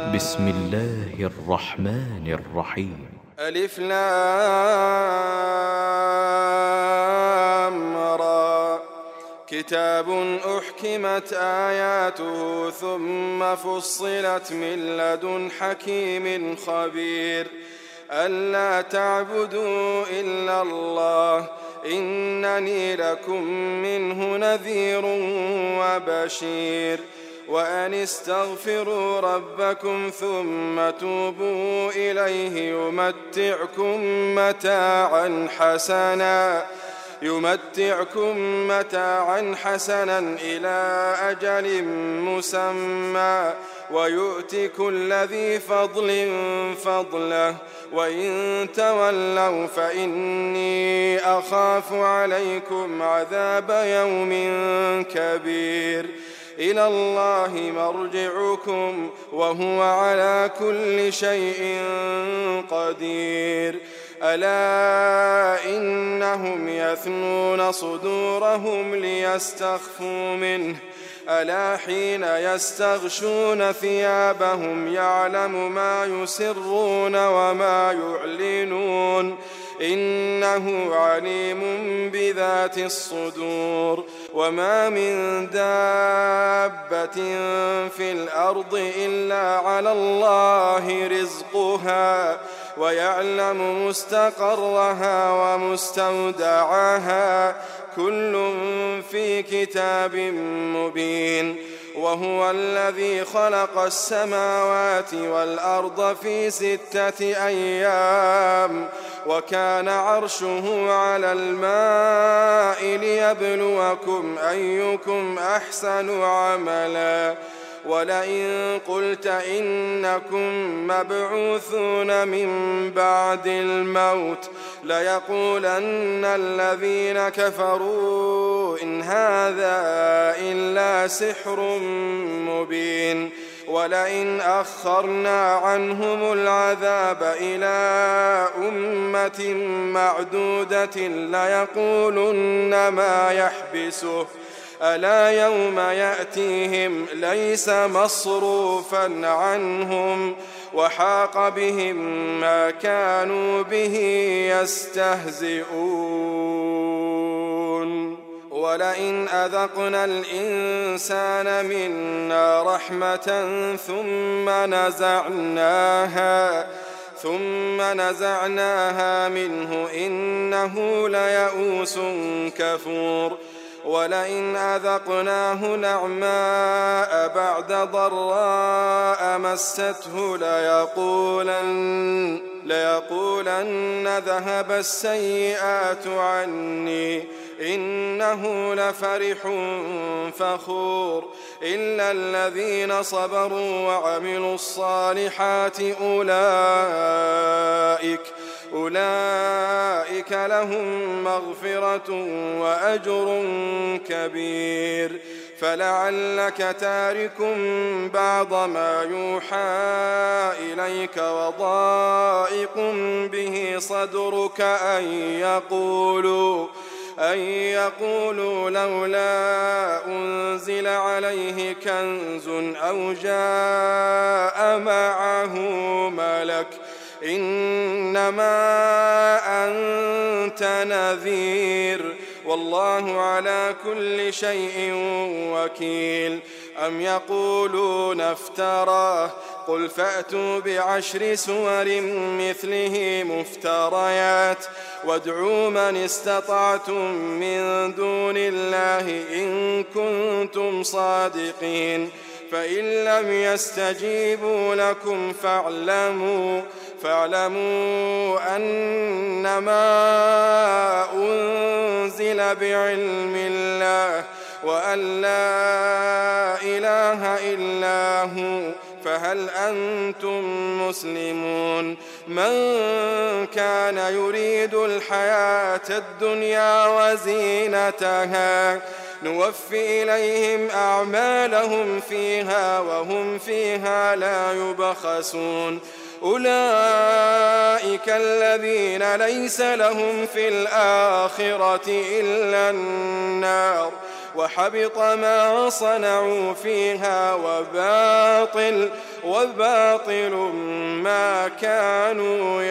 بسم الله الرحمن الرحيم. ألف لام را. كتاب أحكمت آياته ثم فصلت من لدن حكيم خبير ألا تعبدوا إلا الله إنني لكم منه نذير وبشير وأن استغفروا ربكم ثم توبوا إليه يمتعكم متاعا حسنا إلى أجل مسمى ويؤت كل ذي فضل فضله وإن تولوا فإني أخاف عليكم عذاب يوم كبير إلى الله مرجعكم وهو على كل شيء قدير ألا إنهم يثنون صدورهم ليستخفوا منه ألا حين يستغشون ثيابهم يعلم ما يسرون وما يعلنون إنه عليم بذات الصدور وما من دابة في الأرض إلا على الله رزقها ويعلم مستقرها ومستودعها كل في كتاب مبين وهو الذي خلق السماوات والأرض في 6 أيام وكان عرشه على الماء ليبلوكم أيكم أحسن عملا ولئن قلت إنكم مبعوثون من بعد الموت ليقولن الذين كفروا إن هذا إلا سحر مبين ولئن أخرنا عنهم العذاب إلى أمة معدودة ليقولن ما يحبسه ألا يوم يأتيهم ليس مصروفا عنهم وحاق بهم ما كانوا به يستهزئون ولئن أذقنا الإنسان منا رحمة ثم نزعناها منه إنه ليئوس كفور ولئن أذقناه نعماء بعد ضراء مسته ليقولن ذهب السيئات عني إنه لفرح فخور إلا الذين صبروا وعملوا الصالحات أولئك لهم مغفرة وأجر كبير فلعلك تارك بعض ما يوحى إليك وضائق به صدرك أن يقولوا لولا أنزل عليه كنز أو جاء معه ملك إنما أنت نذير والله على كل شيء وكيل أم يقولون افتراه قل فأتوا ب10 سور مثله مفتريات وادعوا من استطعتم من دون الله إن كنتم صادقين فإن لم يستجيبوا لكم فاعلموا أنما أنزل بعلم الله وأن لا إله إلا هو فهل أنتم مسلمون من كان يريد الحياة الدنيا وزينتها نوفي إليهم أعمالهم فيها وهم فيها لا يبخسون أولئك الذين ليس لهم في الآخرة إلا النار وحبط ما صنعوا فيها وباطل ما كانوا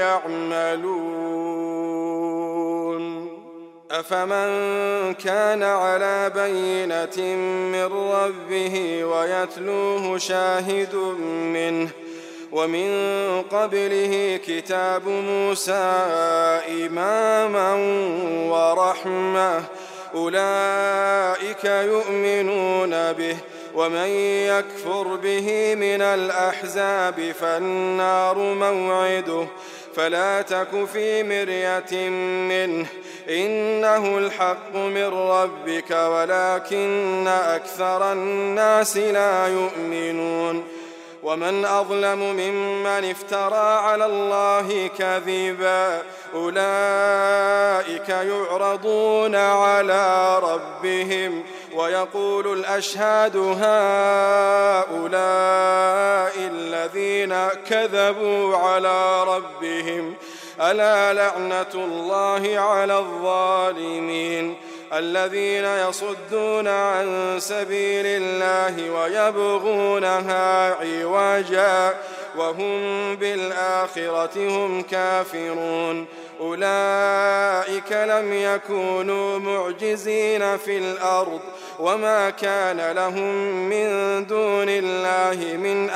يعملون. أفمن كان على بينة من ربه ويتلوه شاهد منه ومن قبله كتاب موسى إماما ورحمة أولئك يؤمنون به ومن يكفر به من الأحزاب فالنار موعده فلا تك في مرية منه إنه الحق من ربك ولكن أكثر الناس لا يؤمنون. ومن أظلم ممن افترى على الله كذبا أولئك يعرضون على ربهم ويقول الأشهاد هؤلاء الذين كذبوا على ربهم ألا لعنة الله على الظالمين الذين يصدون عن سبيل الله ويبغونها عوجا وهم بالآخرة هم كافرون أولئك لم يكونوا معجزين في الأرض وما كان لهم من دون الله من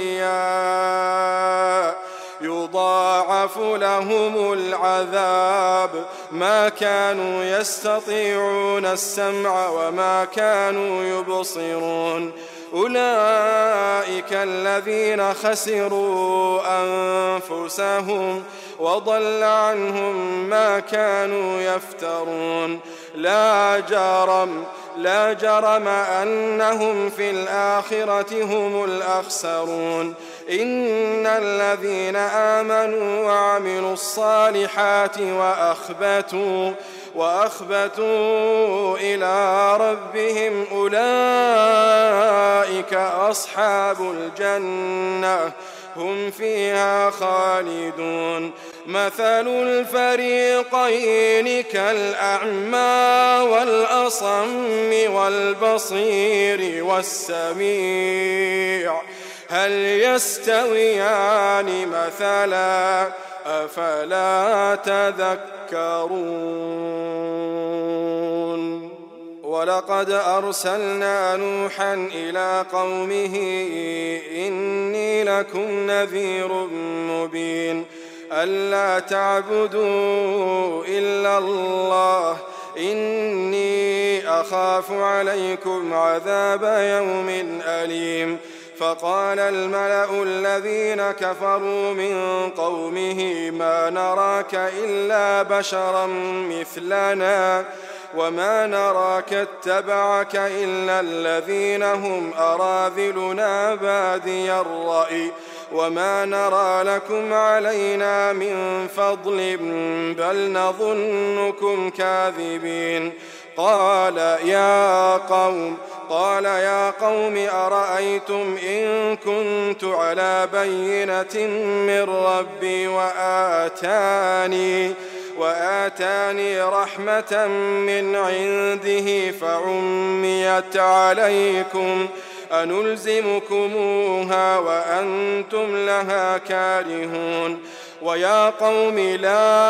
أولياء يضاعف لهم العذاب ما كانوا يستطيعون السمع وما كانوا يبصرون أولئك الذين خسروا أنفسهم وضل عنهم ما كانوا يفترون لا جرم أنهم في الآخرة هم الأخسرون إن الذين آمنوا وعملوا الصالحات وأخبتوا إلى ربهم أولئك أصحاب الجنة هم فيها خالدون مثل الفريقين كالأعمى والأصم والبصير والسميع هل يستويان مثلا أفلا تذكرون. ولقد أرسلنا نوحا إلى قومه إني لكم نذير مبين ألا تعبدوا إلا الله إني أخاف عليكم عذاب يوم أليم. فقال الملأ الذين كفروا من قومه ما نراك إلا بشرا مثلنا وما نراك اتبعك إلا الذين هم أراذلنا بادي الرأي وما نرى لكم علينا من فضل بل نظنكم كاذبين. قال يا قوم أرأيتم إن كنت على بينة من ربي وآتاني رحمة من عنده فعميت عليكم أنلزمكموها وأنتم لها كارهون. ويا قوم لا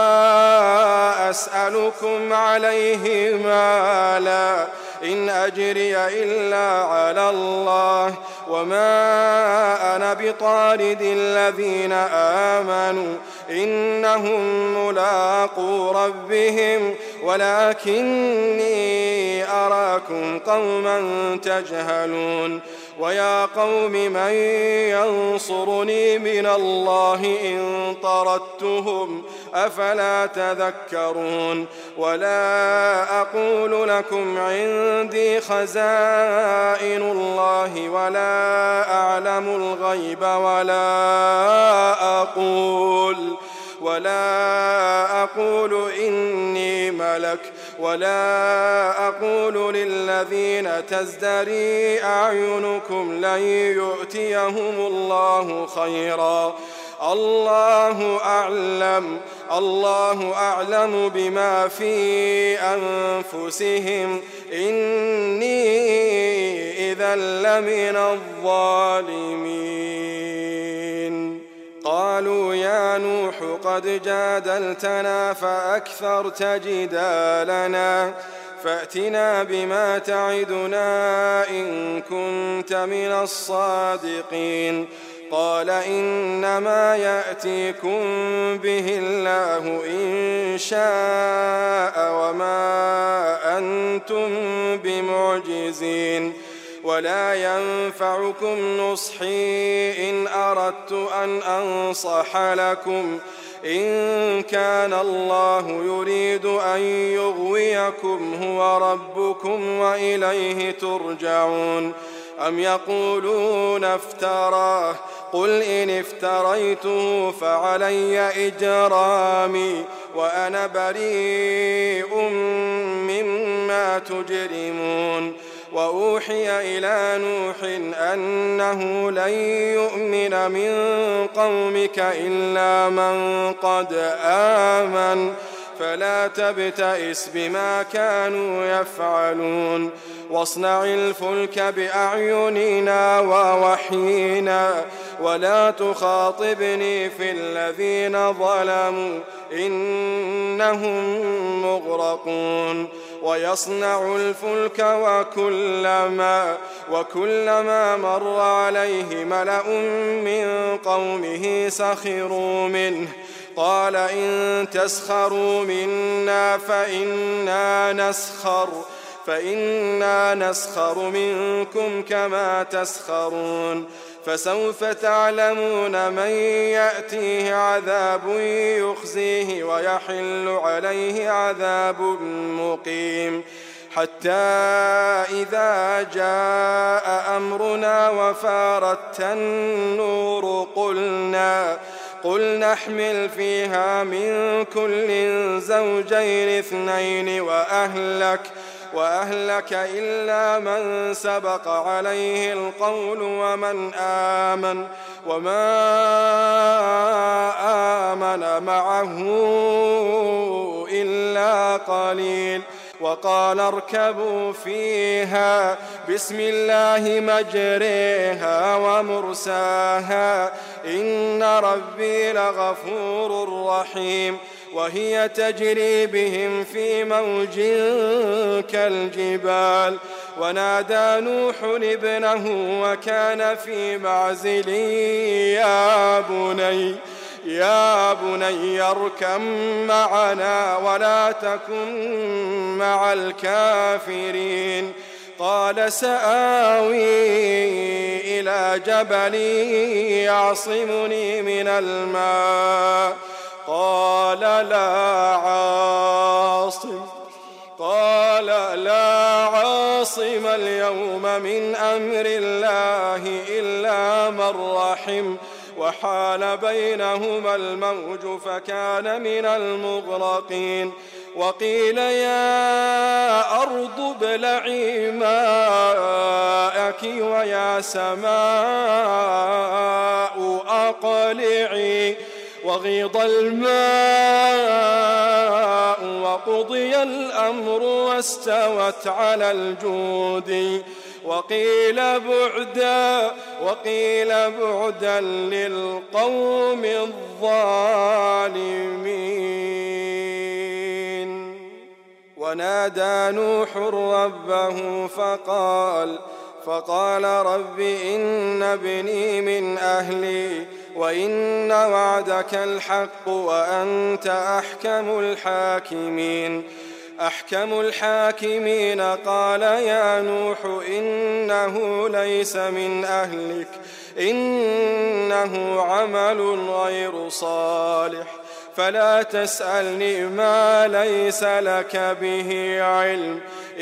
أسألكم عليه مالا إن أجري إلا على الله وما أنا بطارد الذين آمنوا إنهم ملاقو ربهم ولكني أراكم قوما تجهلون. ويا قوم من ينصرني من الله إن طردتهم أفلا تذكرون. ولا أقول لكم عندي خزائن الله ولا أعلم الغيب ولا أقول إني ملك ولا أقول للذين تزدري أعينكم لن يؤتيهم الله خيرا الله أعلم بما في أنفسهم إني إذا لمن الظالمين. قالوا يا نوح قد جادلتنا فأكثرت جدالنا فأتنا بما تعدنا إن كنت من الصادقين. قال إنما يأتيكم به الله إن شاء وما أنتم بمعجزين ولا ينفعكم نصحي إن أردت أن أنصح لكم إن كان الله يريد أن يغويكم هو ربكم وإليه ترجعون. أم يقولون افتراه قل إن افتريته فعلي إجرامي وأنا بريء مما تجرمون. وأوحي إلى نوح أنه لن يؤمن من قومك إلا من قد آمن فلا تبتئس بما كانوا يفعلون واصنع الفلك بأعيننا ووحينا ولا تخاطبني في الذين ظلموا إنهم مغرقون. ويصنع الفلك وكلما مر عليه ملأ من قومه سخروا منه قال إن تسخروا منا فإنا نسخر منكم كما تسخرون. فسوف تعلمون من يأتيه عذاب يخزيه ويحل عليه عذاب مقيم. حتى إذا جاء أمرنا وفارت النور قل نحمل فيها من كل زوجين اثنين وأهلك إلا من سبق عليه القول وما آمن معه إلا قليل. وقال اركبوا فيها بسم الله مجريها ومرساها إن ربي لغفور رحيم. وهي تجري بهم في موج كالجبال. ونادى نوح ابنه وكان في معزل يا بني اركب معنا ولا تكن مع الكافرين. قال سآوي إلى جبل يعصمني من الماء قال لا عاصم اليوم من أمر الله إلا من رحم وحال بينهما الموج فكان من المغرقين. وقيل يا أرض ابلعي ماءك ويا سماء أقلعي وغيض الماء وقضي الأمر واستوت على الجود وقيل بعدا للقوم الظالمين. ونادى نوح ربه فقال رب إن ابني من أهلي وإن وعدك الحق وأنت أحكم الحاكمين. قال يا نوح إنه ليس من أهلك إنه عمل غير صالح فلا تسألني ما ليس لك به علم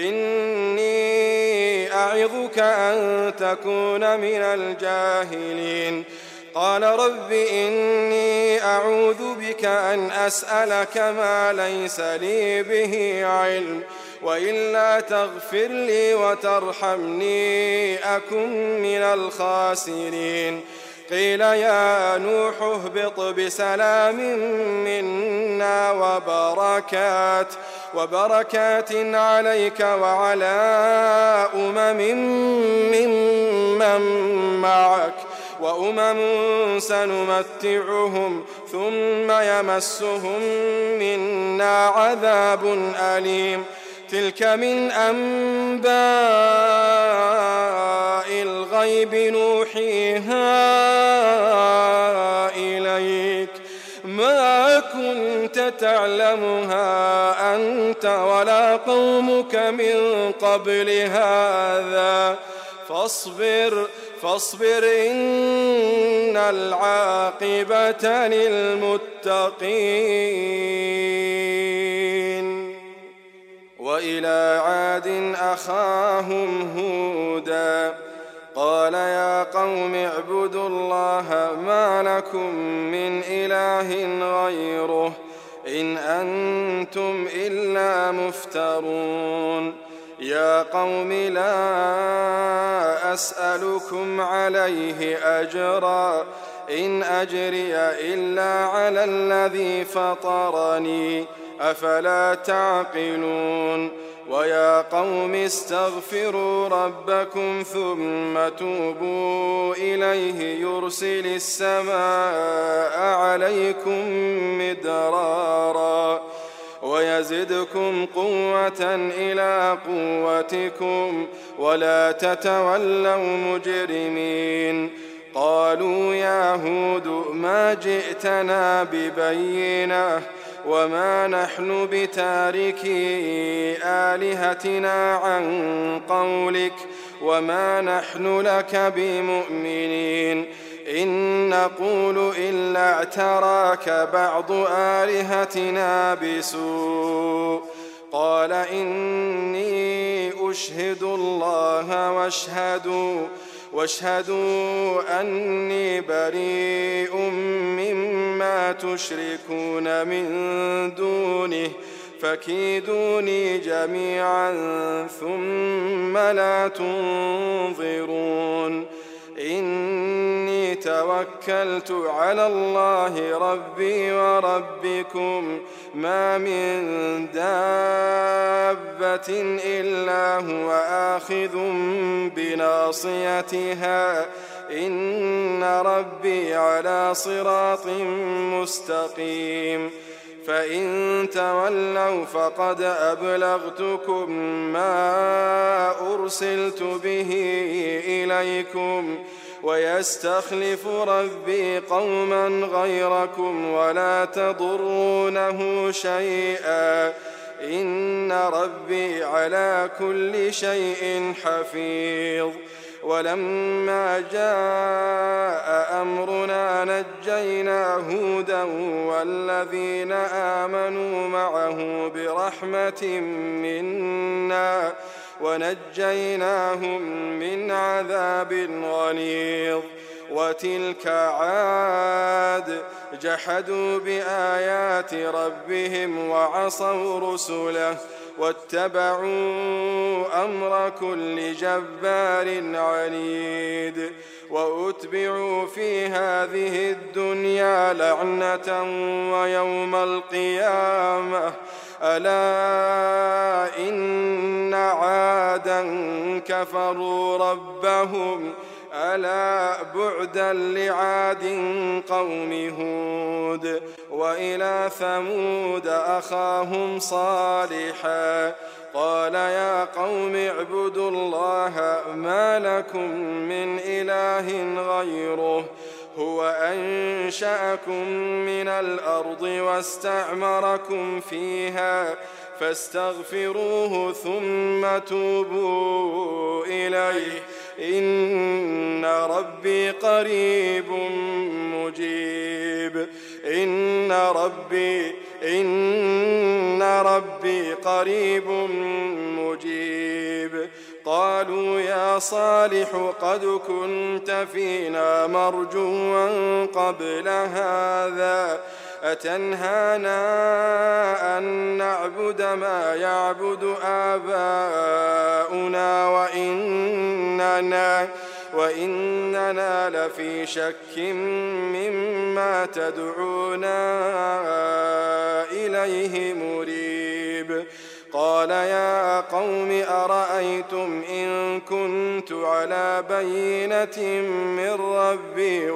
إني أعظك أن تكون من الجاهلين. قال رب إني أعوذ بك أن أسألك ما ليس لي به علم وإلا تغفر لي وترحمني أكن من الخاسرين. قيل يا نوح اهبط بسلام منا وبركات عليك وعلى ممن معك وأمم سنمتعهم ثم يمسهم منا عذاب أليم تلك من أنباء الغيب نوحيها إليك ما كنت تعلمها أنت ولا قومك من قبل هذا فاصبر إن العاقبة للمتقين وإلى عاد أخاهم هودا قال يا قوم اعبدوا الله ما لكم من إله غيره إن أنتم إلا مفترون يا قوم لا أسألكم عليه أجرا إن أجري إلا على الذي فطرني أفلا تعقلون ويا قوم استغفروا ربكم ثم توبوا إليه يرسل السماء عليكم مدرارا ويزدكم قوة إلى قوتكم ولا تتولوا مجرمين قالوا يا هود ما جئتنا ببينة وما نحن بتاركي آلهتنا عن قولك وما نحن لك بمؤمنين إن نقول إلا اعتراك بعض آلهتنا بسوء قال إني أشهد الله واشهدوا أني بريء مما تشركون من دونه فكيدوني جميعا ثم لا تنظرون إني توكلت على الله ربي وربكم ما من دابة إلا هو آخذ بناصيتها إن ربي على صراط مستقيم فإن تولوا فقد أبلغتكم ما أرسلت به إليكم ويستخلف ربي قوما غيركم ولا تضرونه شيئا إن ربي على كل شيء حفيظ ولما جاء أمرنا نجينا هودا والذين آمنوا معه برحمة منا ونجيناهم من عذاب غليظ وتلك عاد جحدوا بآيات ربهم وعصوا رسله واتبعوا أمر كل جبار عنيد وأتبعوا في هذه الدنيا لعنة ويوم القيامة ألا إن عادا كفروا ربهم ألا بعدا لعاد قوم هود وإلى ثمود أخاهم صالحا قال يا قوم اعبدوا الله ما لكم من إله غيره هو أنشأكم من الأرض واستعمركم فيها فاستغفروه ثم توبوا إليه إن ربي قريب مجيب إن ربي قريب مجيب قالوا يا صالح قد كنت فينا مرجوا قبل هذا أتنهانا أن نعبد ما يعبد آباؤنا وإننا لفي شك مما تدعونا إليه مريب. قال يا قوم أرأيتم إن كنت على بينة من ربي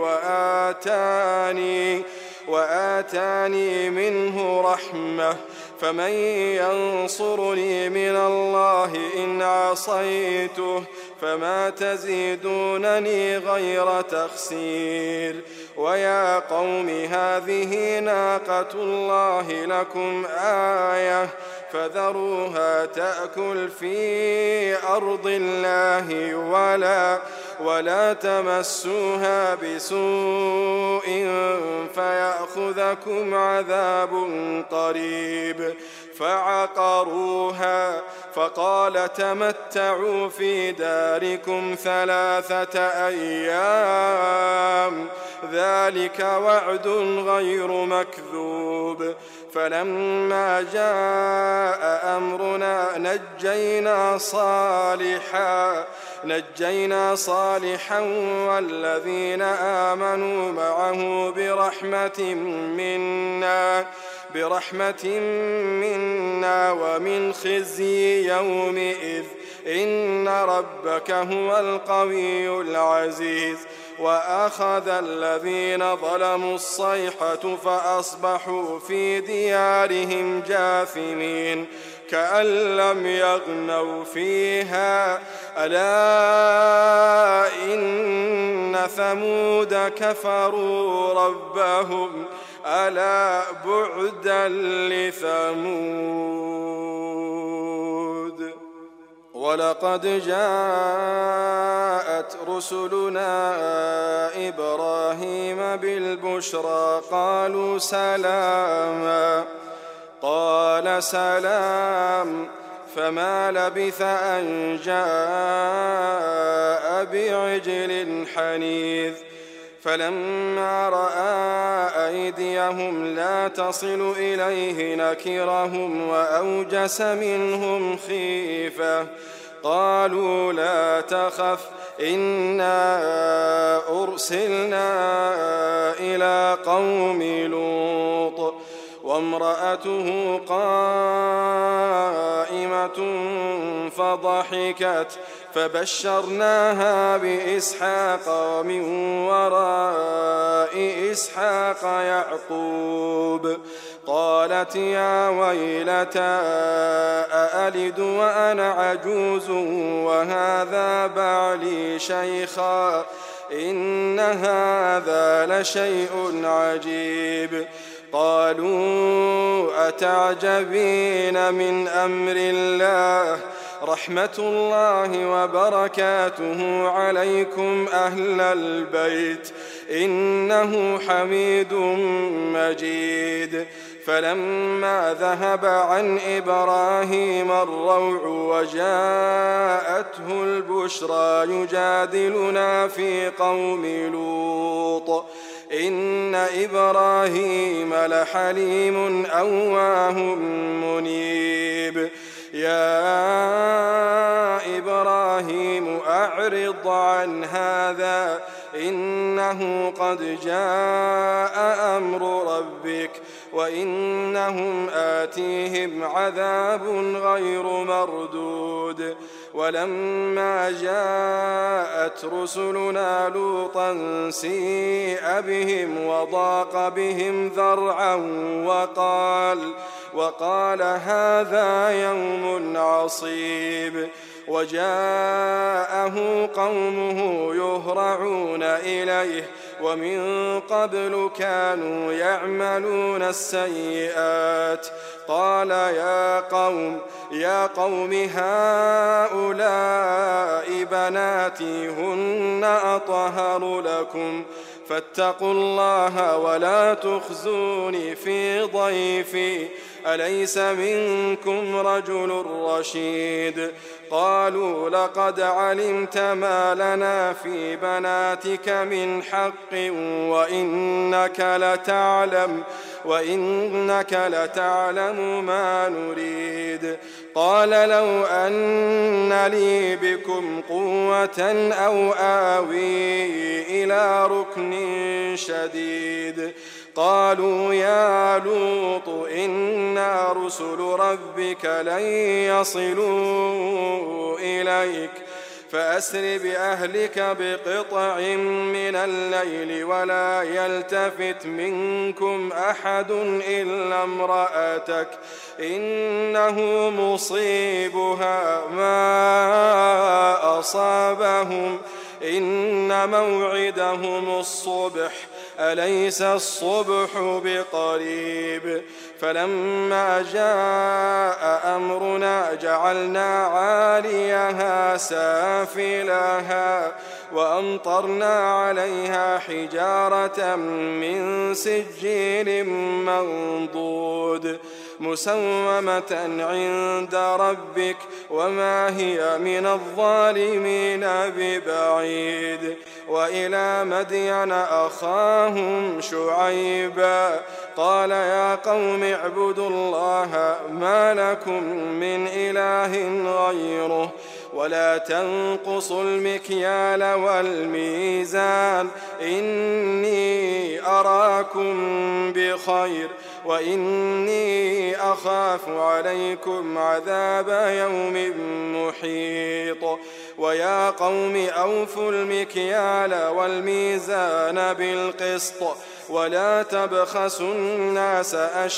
وآتاني منه رحمة فمن ينصرني من الله إن عصيته فما تزيدونني غير تخسير. ويا قوم هذه ناقة الله لكم آية فذروها تأكل في أرض الله ولا تمسوها بسوء فيأخذكم عذاب قريب. فعقروها فقال تمتعوا في داركم 3 أيام ذلك وعد غير مكذوب. فلما جاء أمرنا نجينا صالحا والذين آمنوا معه برحمة منا ومن خزي يومئذ إن ربك هو القوي العزيز. وأخذ الذين ظلموا الصيحة فأصبحوا في ديارهم جاثمين كأن لم يغنوا فيها ألا إن ثمود كفروا ربهم ألا بعدا لثمود. ولقد جاءت رسلنا إبراهيم بالبشرى قالوا سلاما قال سلام فما لبث أن جاء بعجل حنيذ. فلما رأى أيديهم لا تصل إليه نكرهم وأوجس منهم خيفة قالوا لا تخف إنا أرسلنا إلى قوم لوط وامرأته قائمة فضحكت فبشرناها بإسحاق ومن وراء إسحاق يعقوب. قالت يا ويلتى أألد وأنا عجوز وهذا بعلي شيخا إن هذا لشيء عجيب. قالوا أتعجبين من أمر الله رحمة الله وبركاته عليكم أهل البيت إنه حميد مجيد. فلما ذهب عن إبراهيم الروع وجاءته البشرى يجادلنا في قوم لوط إن إبراهيم لحليم أواه منيب. يا إبراهيم أعرض عن هذا إنه قد جاء أمر ربك وإنهم آتيهم عذاب غير مردود. ولما جاءت رسلنا لوطا سيء بهم وضاق بهم ذرعا وقال هذا يوم عصيب. وجاءه قومه يهرعون إليه ومن قبل كانوا يعملون السيئات. قال يا قوم هؤلاء بناتي هن أطهر لكم فاتقوا الله ولا تخزوني في ضيفي أليس منكم رجل رشيد. قالوا لقد علمت ما لنا في بناتك من حق وإنك لتعلم ما نريد. قال لو أن لي بكم قوة أو آوي إلى ركن شديد قالوا يا لوط إنا رسل ربك لن يصلوا إليك فأسر بأهلك بقطع من الليل ولا يلتفت منكم أحد إلا امرأتك إنه مصيبها ما أصابهم إن موعدهم الصبح أليس الصبح بقريب فلما جاء أمرنا جعلنا عاليها سافلها وأمطرنا عليها حجارة من سجيل منضود مسومة عند ربك وما هي من الظالمين ببعيد وإلى مدين أخاهم شعيبا قال يا قوم اعبدوا الله ما لكم من إله غيره ولا تنقصوا المكيال والميزان إني أراكم بخير وإني أخاف عليكم عذاب يوم محيط ويا قوم أوفوا المكيال والميزان بالقسط ولا تبخسوا الناس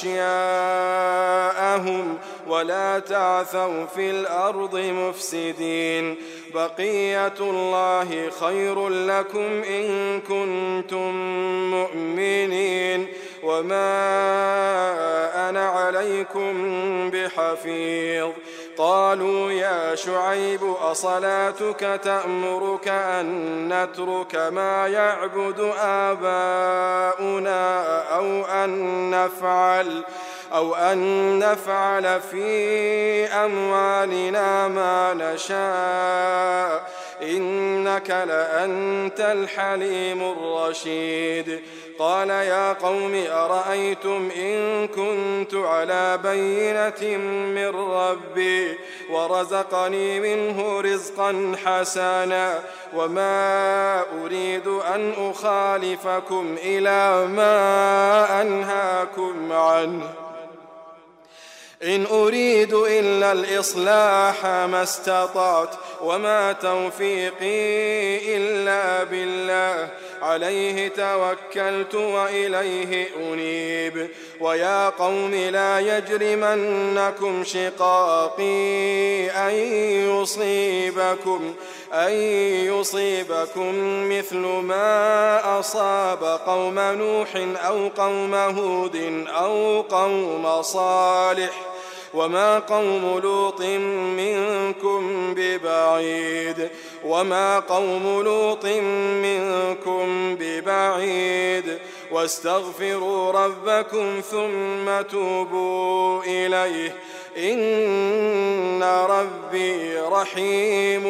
أشياءهم ولا تعثوا في الأرض مفسدين بقية الله خير لكم إن كنتم مؤمنين وما أنا عليكم بحفيظ قالوا يا شعيب أصلاتك تأمرك أن نترك ما يعبد آباؤنا أو أن نفعل في أموالنا ما نشاء إنك لأنت الحليم الرشيد قال يا قوم أرأيتم إن كنت على بينة من ربي ورزقني منه رزقا حسنا وما أريد أن أخالفكم إلى ما أنهاكم عنه إن أريد إلا الإصلاح ما استطعت وما توفيقي إلا بالله عليه توكلت وإليه أنيب ويا قوم لا يجرمنكم شقاقي أن يصيبكم مثل ما أصاب قوم نوح أو قوم هود أو قوم صالح وما قوم لوط منكم ببعيد واستغفروا ربكم ثم توبوا إليه إن ربي رحيم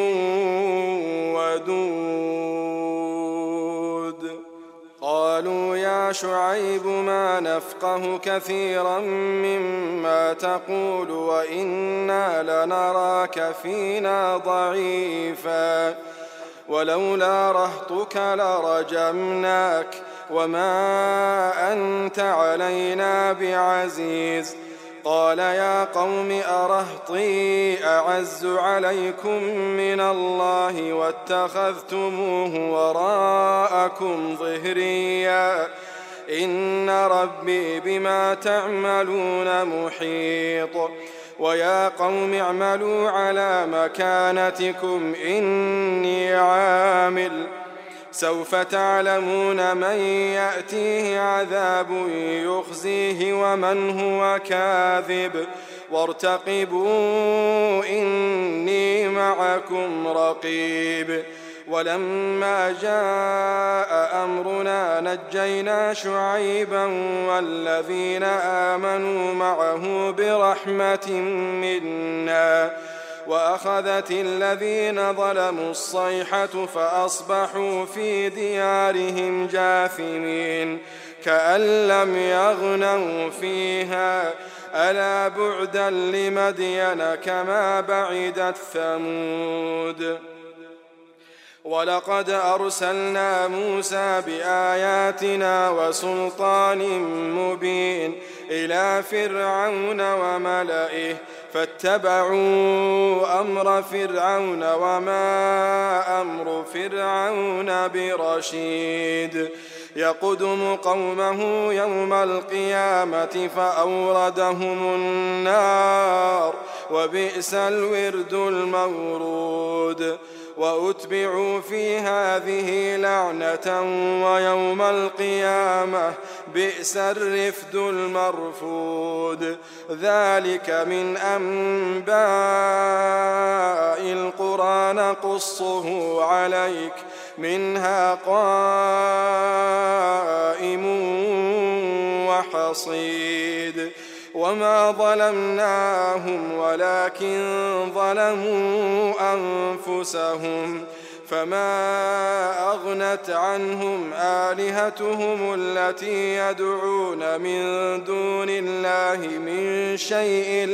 ودود قالوا يا شعيب ما نفقه كثيرا مما تقول وإنا لنراك فينا ضعيفا ولولا رهطك لرجمناك وما أنت علينا بعزيز قال يا قوم أرهطي أعز عليكم من الله واتخذتموه وراءكم ظهريا إن ربي بما تعملون محيط ويا قوم اعملوا على مكانتكم إني عامل سوف تعلمون من يأتيه عذاب يخزيه ومن هو كاذب وارتقبوا إني معكم رقيب ولما جاء أمرنا نجينا شعيبا والذين آمنوا معه برحمة منا وأخذت الذين ظلموا الصيحة فأصبحوا في ديارهم جاثمين كأن لم يغنوا فيها ألا بعدا لمدين كما بعدت ثمود. ولقد أرسلنا موسى بآياتنا وسلطان مبين إلى فرعون وملئه فاتبعوا أمر فرعون وما أمر فرعون برشيد. يقدم قومه يوم القيامة فأوردهم النار وبئس الورد المورود. وأتبعوا في هذه لعنة ويوم القيامة بئس الرفد المرفود. ذلك من أنباء القرى نقصه عليك منها قائم وحصيد. وما ظلمناهم ولكن ظلموا أنفسهم فما أغنت عنهم آلهتهم التي يدعون من دون الله من شيء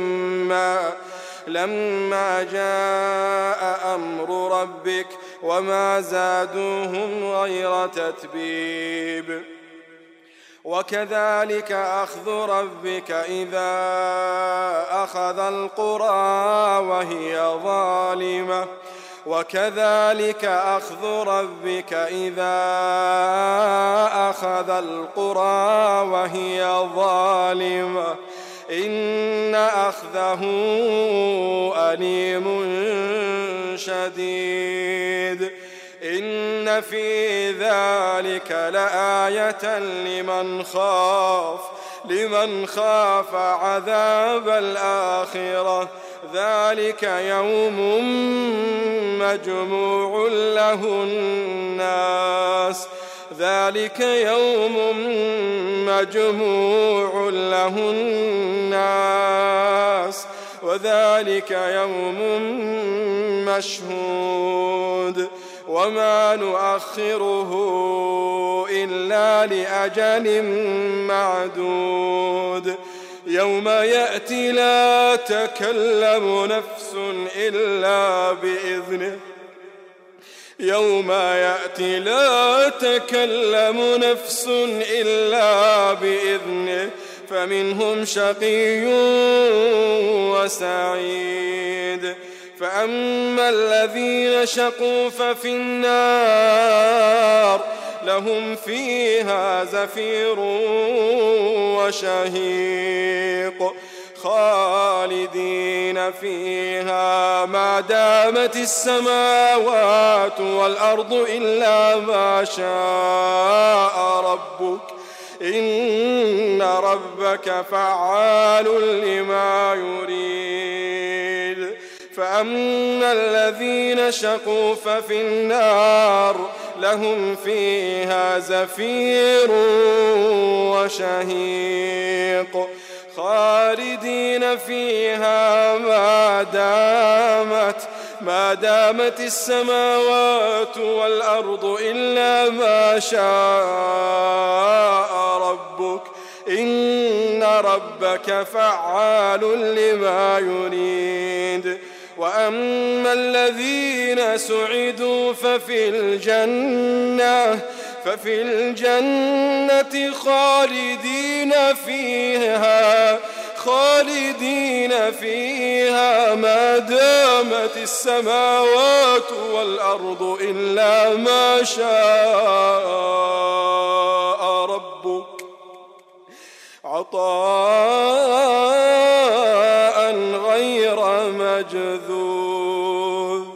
لما جاء أمر ربك وما زادوهم غير تتبيب. وكذلك أخذ ربك إذا أخذ القرى وهي ظالمة وكذلك أخذ ربك إذا أخذ القرى وهي ظالمة إن أخذه أليم شديد. إن في ذلك لآية لمن خاف عذاب الآخرة. ذلك يوم مجموع له الناس وذلك يوم مشهود. وما نؤخره إلا لأجل معدود. يوم يأتي لا تكلم نفس إلا بإذنه فمنهم شقي وسعيد. فأما الذين شقوا ففي النار لهم فيها زفير وشهيق خالدين فيها ما دامت السماوات والأرض إلا ما شاء ربك إن ربك فعال لما يريد. فأما الذين شقوا ففي النار لهم فيها زفير وشهيق خالدين فيها ما دامت السماوات والأرض إلا ما شاء ربك إن ربك فعال لما يريد. وأما الذين سعدوا ففي الجنة خالدين فيها ما دامت السماوات والأرض إلا ما شاء ربك عطاء غير مجذوذ.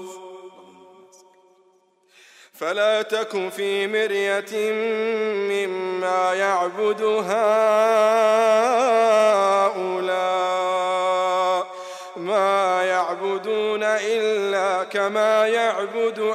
فلا تك في مرية مما يعبد هؤلاء ما يعبدون إلا كما يعبد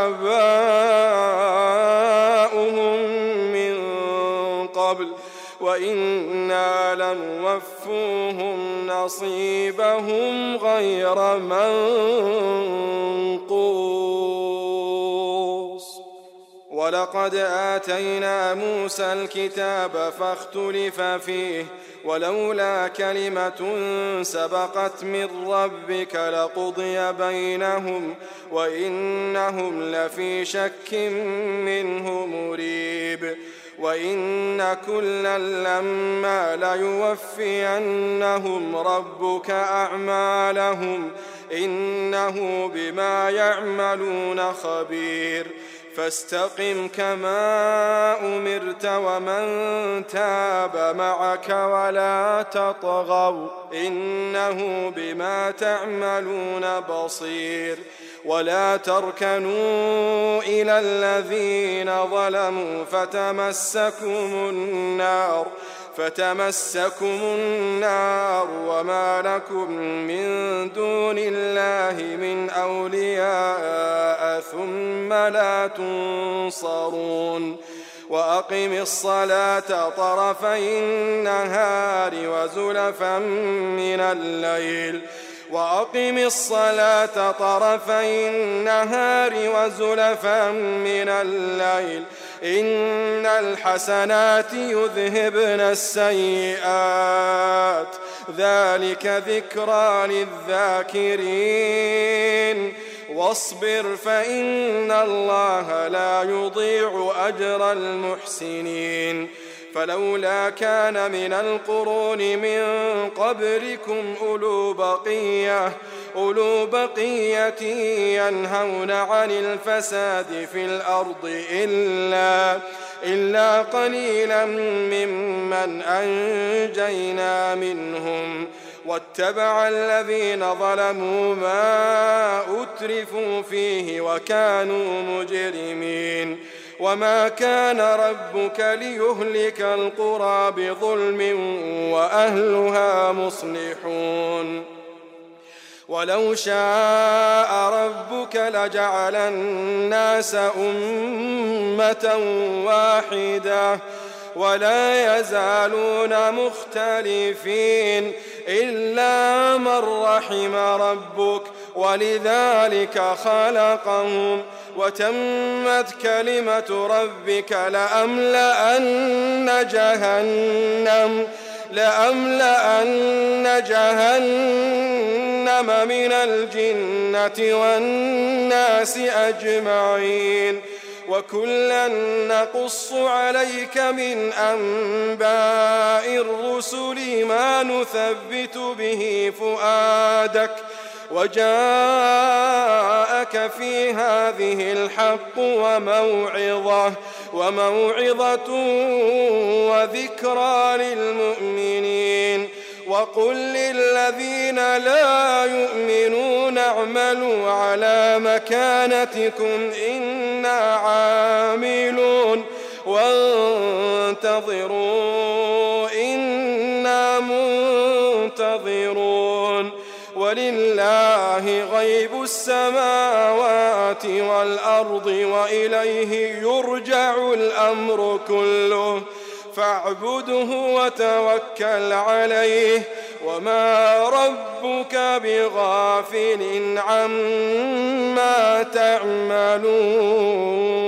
آباؤهم من قبل وإنا لنوفوهم نصيبهم غير منقوص. ولقد آتينا موسى الكتاب فاختلف فيه ولولا كلمة سبقت من ربك لقضي بينهم وإنهم لفي شك منه مريب وإن كلا لما ليوفينهم ربك أعمالهم إنه بما يعملون خبير فاستقم كما أمرت ومن تاب معك ولا تطغوا إنه بما تعملون بصير ولا تركنوا إلى الذين ظلموا فتمسكم النار وما لكم من دون الله من أولياء ثم لا تنصرون وأقم الصلاة طرفي النهار وزلفا من الليل إن الحسنات يذهبن السيئات ذلك ذكرى للذاكرين واصبر فإن الله لا يضيع أجر المحسنين فلولا كان من القرون من قبلكم أولو بقية ينهون عن الفساد في الأرض إلا قليلا ممن أنجينا منهم واتبع الذين ظلموا ما أترفوا فيه وكانوا مجرمين وما كان ربك ليهلك القرى بظلم وأهلها مصلحون ولو شاء ربك لجعل الناس أمة واحدة ولا يزالون مختلفين إلا من رحم ربك ولذلك خلقهم وتمت كلمة ربك لأملأن جهنم من الجنة والناس أجمعين وكلا نقص عليك من أنباء الرسل ما نثبت به فؤادك وجاءك في هذه الحق وموعظة وذكرى للمؤمنين وقل للذين لا يؤمنون اعملوا على مكانتكم إنا عاملون وانتظروا إنا منتظرون ولله غيب السماوات والأرض وإليه يرجع الأمر كله فاعبده وتوكل عليه وما ربك بغافل عما تعملون